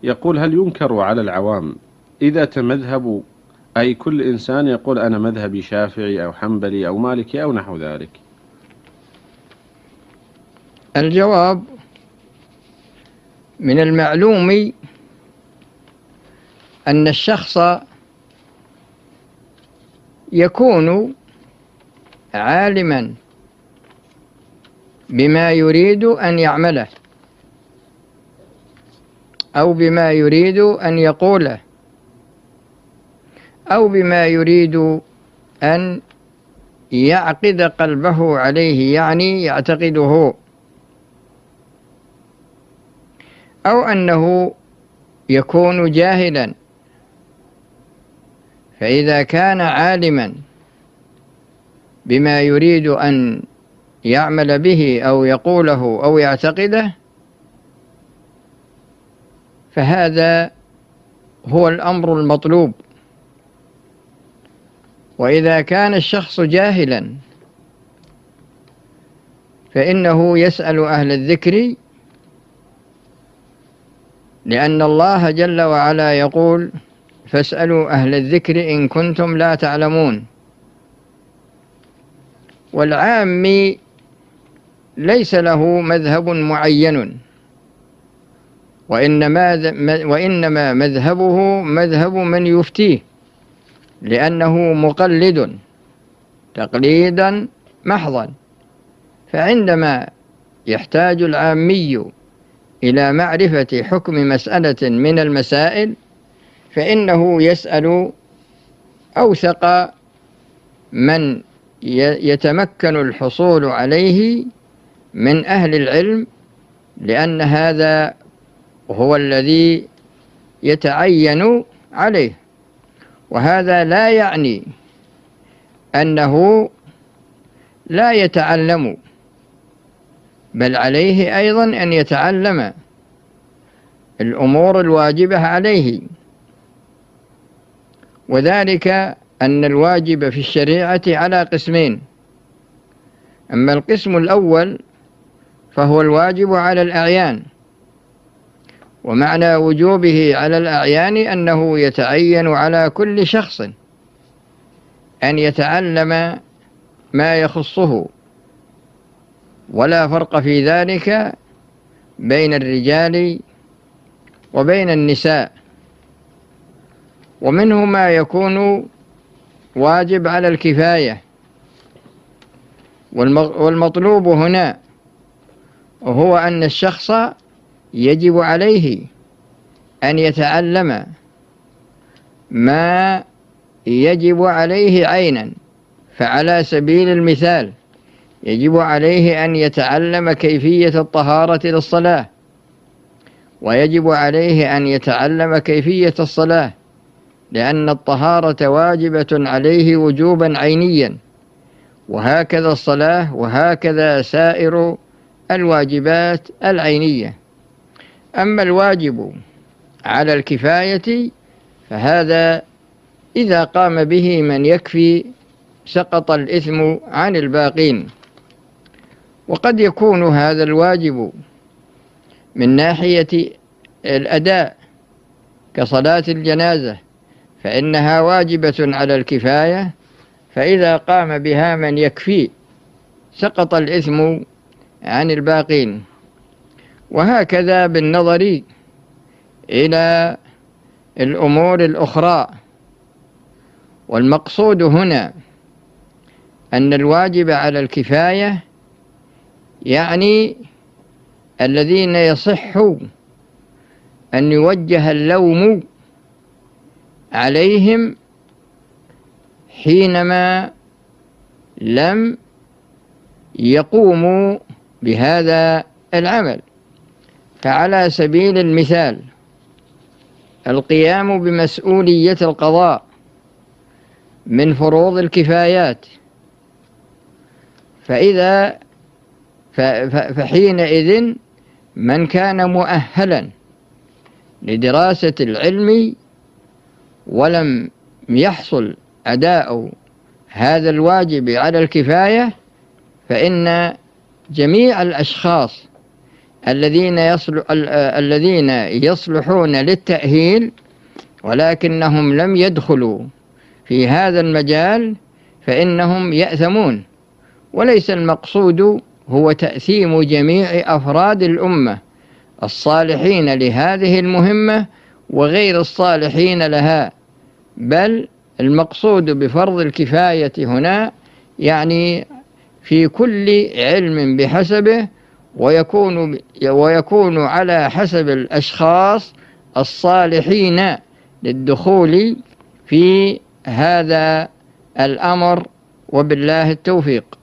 يقول: هل ينكر على العوام إذا تمذهبوا، أي كل إنسان يقول أنا مذهبي شافعي أو حنبلي أو مالكي أو نحو ذلك؟ الجواب: من المعلوم أن الشخص يكون عالما بما يريد أن يعمله أو بما يريد أن يقوله أو بما يريد أن يعقد قلبه عليه، يعني يعتقده، أو أنه يكون جاهلا. فإذا كان عالما بما يريد أن يعمل به أو يقوله أو يعتقده، فهذا هو الأمر المطلوب. وإذا كان الشخص جاهلا فإنه يسأل أهل الذكر، لأن الله جل وعلا يقول: فاسألوا أهل الذكر إن كنتم لا تعلمون. والعام ليس له مذهب معين، وإنما مذهبه مذهب من يفتيه، لأنه مقلد تقليدا محضا. فعندما يحتاج العامي إلى معرفة حكم مسألة من المسائل فإنه يسأل أوثق من يتمكن الحصول عليه من أهل العلم، لأن هذا هو الذي يتعين عليه. وهذا لا يعني أنه لا يتعلم، بل عليه أيضا أن يتعلم الأمور الواجبة عليه. وذلك أن الواجب في الشريعة على قسمين: أما القسم الأول فهو الواجب على الأعيان، ومعنى وجوبه على الأعيان أنه يتعين على كل شخص أن يتعلم ما يخصه، ولا فرق في ذلك بين الرجال وبين النساء. ومنه ما يكون واجب على الكفاية، والمطلوب هنا هو أن الشخص يجب عليه أن يتعلم ما يجب عليه عينا. فعلى سبيل المثال يجب عليه أن يتعلم كيفية الطهارة للصلاة، ويجب عليه أن يتعلم كيفية الصلاة، لأن الطهارة واجبة عليه وجوبا عينيا، وهكذا الصلاة، وهكذا سائر الواجبات العينية. أما الواجب على الكفاية فهذا إذا قام به من يكفي سقط الإثم عن الباقين. وقد يكون هذا الواجب من ناحية الأداء كصلاة الجنازة، فإنها واجبة على الكفاية، فإذا قام بها من يكفي سقط الإثم عن الباقين. وهكذا بالنظر إلى الأمور الأخرى. والمقصود هنا أن الواجب على الكفاية يعني الذين يصح أن يوجه اللوم عليهم حينما لم يقوموا بهذا العمل. فعلى سبيل المثال القيام بمسؤولية القضاء من فروض الكفايات، فحينئذ من كان مؤهلا لدراسة العلم ولم يحصل أداء هذا الواجب على الكفاية، فإن جميع الأشخاص الذين يصلحون للتأهيل ولكنهم لم يدخلوا في هذا المجال فإنهم يأثمون. وليس المقصود هو تأثيم جميع أفراد الأمة الصالحين لهذه المهمة وغير الصالحين لها، بل المقصود بفرض الكفاية هنا يعني في كل علم بحسبه، ويكون على حسب الأشخاص الصالحين للدخول في هذا الأمر، وبالله التوفيق.